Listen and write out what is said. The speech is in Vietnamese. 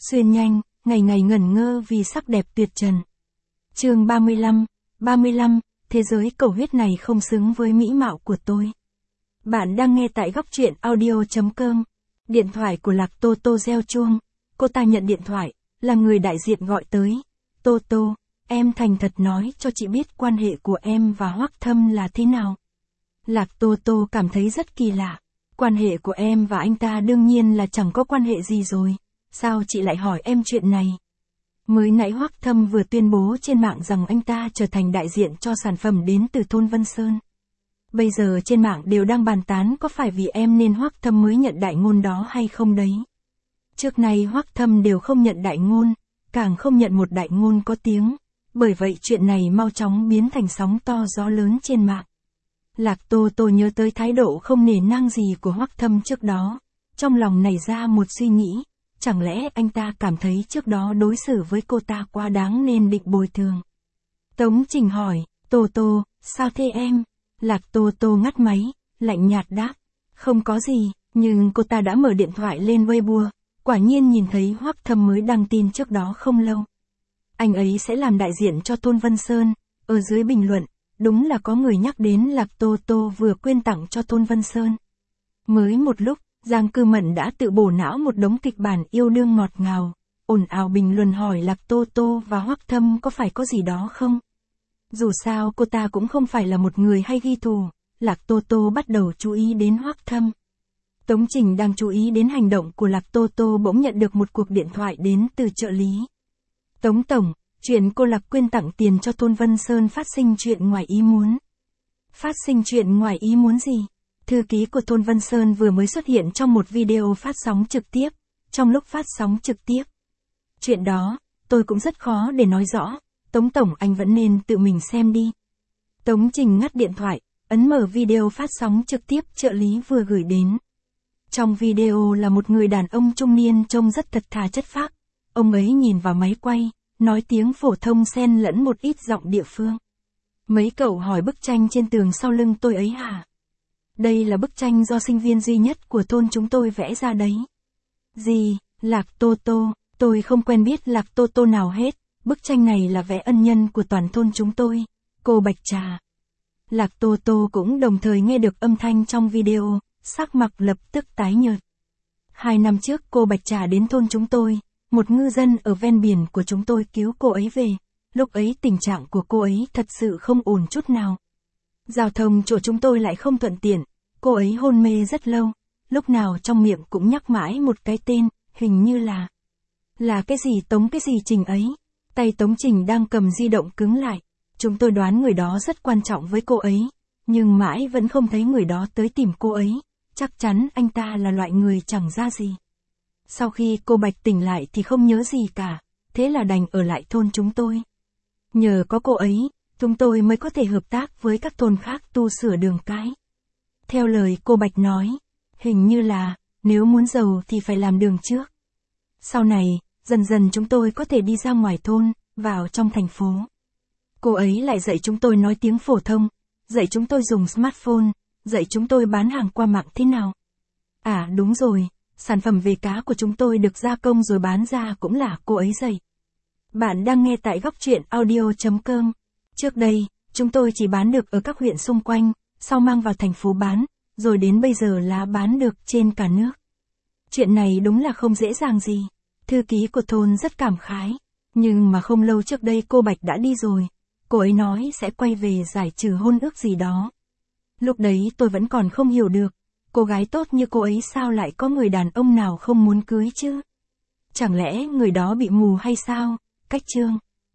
Xuyên nhanh, ngày ngày ngẩn ngơ vì sắc đẹp tuyệt trần. Chương 35, thế giới cầu huyết này không xứng với mỹ mạo của tôi. Bạn đang nghe tại góc truyện audio.com. Điện thoại của Lạc Tô Tô reo chuông. Cô ta nhận điện thoại, là người đại diện gọi tới. Tô Tô, em thành thật nói cho chị biết quan hệ của em và Hoắc Thâm là thế nào. Lạc Tô Tô cảm thấy rất kỳ lạ. Quan hệ của em và anh ta đương nhiên là chẳng có quan hệ gì rồi. Sao chị lại hỏi em chuyện này? Mới nãy Hoắc Thâm vừa tuyên bố trên mạng rằng anh ta trở thành đại diện cho sản phẩm đến từ thôn Vân Sơn. Bây giờ trên mạng đều đang bàn tán có phải vì em nên Hoắc Thâm mới nhận đại ngôn đó hay không đấy. Trước nay Hoắc Thâm đều không nhận đại ngôn, càng không nhận một đại ngôn có tiếng. Bởi vậy chuyện này mau chóng biến thành sóng to gió lớn trên mạng. Lạc Tô Tô nhớ tới thái độ không nể nang gì của Hoắc Thâm trước đó. Trong lòng nảy ra một suy nghĩ. Chẳng lẽ anh ta cảm thấy trước đó đối xử với cô ta quá đáng nên định bồi thường. Tống Trình hỏi, Tô Tô, sao thế em? Lạc Tô Tô ngắt máy, lạnh nhạt đáp, không có gì, nhưng cô ta đã mở điện thoại lên Weibo, quả nhiên nhìn thấy Hoắc Thâm mới đăng tin trước đó không lâu. Anh ấy sẽ làm đại diện cho thôn Vân Sơn, ở dưới bình luận, đúng là có người nhắc đến Lạc Tô Tô vừa quyên tặng cho thôn Vân Sơn. Mới một lúc, Giang Cư Mận đã tự bổ não một đống kịch bản yêu đương ngọt ngào, ồn ào bình luận hỏi Lạc Tô Tô và Hoắc Thâm có phải có gì đó không? Dù sao cô ta cũng không phải là một người hay ghi thù, Lạc Tô Tô bắt đầu chú ý đến Hoắc Thâm. Tống Trình đang chú ý đến hành động của Lạc Tô Tô bỗng nhận được một cuộc điện thoại đến từ trợ lý. Tống Tổng, chuyện cô Lạc quyên tặng tiền cho thôn Vân Sơn phát sinh chuyện ngoài ý muốn. Phát sinh chuyện ngoài ý muốn gì? Thư ký của thôn Vân Sơn vừa mới xuất hiện trong một video phát sóng trực tiếp, trong lúc phát sóng trực tiếp. Chuyện đó, tôi cũng rất khó để nói rõ, Tống Tổng anh vẫn nên tự mình xem đi. Tống Trình ngắt điện thoại, ấn mở video phát sóng trực tiếp trợ lý vừa gửi đến. Trong video là một người đàn ông trung niên trông rất thật thà chất phác, ông ấy nhìn vào máy quay, nói tiếng phổ thông xen lẫn một ít giọng địa phương. Mấy cậu hỏi bức tranh trên tường sau lưng tôi ấy hả? Đây là bức tranh do sinh viên duy nhất của thôn chúng tôi vẽ ra đấy. Gì, Lạc Tô Tô, tôi không quen biết Lạc Tô Tô nào hết, bức tranh này là vẽ ân nhân của toàn thôn chúng tôi, cô Bạch Trà. Lạc Tô Tô cũng đồng thời nghe được âm thanh trong video, sắc mặt lập tức tái nhợt. 2 năm trước cô Bạch Trà đến thôn chúng tôi, một ngư dân ở ven biển của chúng tôi cứu cô ấy về, lúc ấy tình trạng của cô ấy thật sự không ổn chút nào. Giao thông chỗ chúng tôi lại không thuận tiện, cô ấy hôn mê rất lâu, lúc nào trong miệng cũng nhắc mãi một cái tên, hình như là cái gì Tống cái gì Trình ấy. Tay Tống Trình đang cầm di động cứng lại, chúng tôi đoán người đó rất quan trọng với cô ấy, nhưng mãi vẫn không thấy người đó tới tìm cô ấy, chắc chắn anh ta là loại người chẳng ra gì. Sau khi cô Bạch tỉnh lại thì không nhớ gì cả, thế là đành ở lại thôn chúng tôi. Nhờ có cô ấy, chúng tôi mới có thể hợp tác với các thôn khác tu sửa đường cái. Theo lời cô Bạch nói, hình như là, nếu muốn giàu thì phải làm đường trước. Sau này, dần dần chúng tôi có thể đi ra ngoài thôn, vào trong thành phố. Cô ấy lại dạy chúng tôi nói tiếng phổ thông, dạy chúng tôi dùng smartphone, dạy chúng tôi bán hàng qua mạng thế nào. À đúng rồi, sản phẩm về cá của chúng tôi được gia công rồi bán ra cũng là cô ấy dạy. Bạn đang nghe tại góc truyện audio.com. Trước đây, chúng tôi chỉ bán được ở các huyện xung quanh, sau mang vào thành phố bán, rồi đến bây giờ là bán được trên cả nước. Chuyện này đúng là không dễ dàng gì. Thư ký của thôn rất cảm khái. Nhưng mà không lâu trước đây cô Bạch đã đi rồi. Cô ấy nói sẽ quay về giải trừ hôn ước gì đó. Lúc đấy tôi vẫn còn không hiểu được. Cô gái tốt như cô ấy sao lại có người đàn ông nào không muốn cưới chứ? Chẳng lẽ người đó bị mù hay sao? Cách chương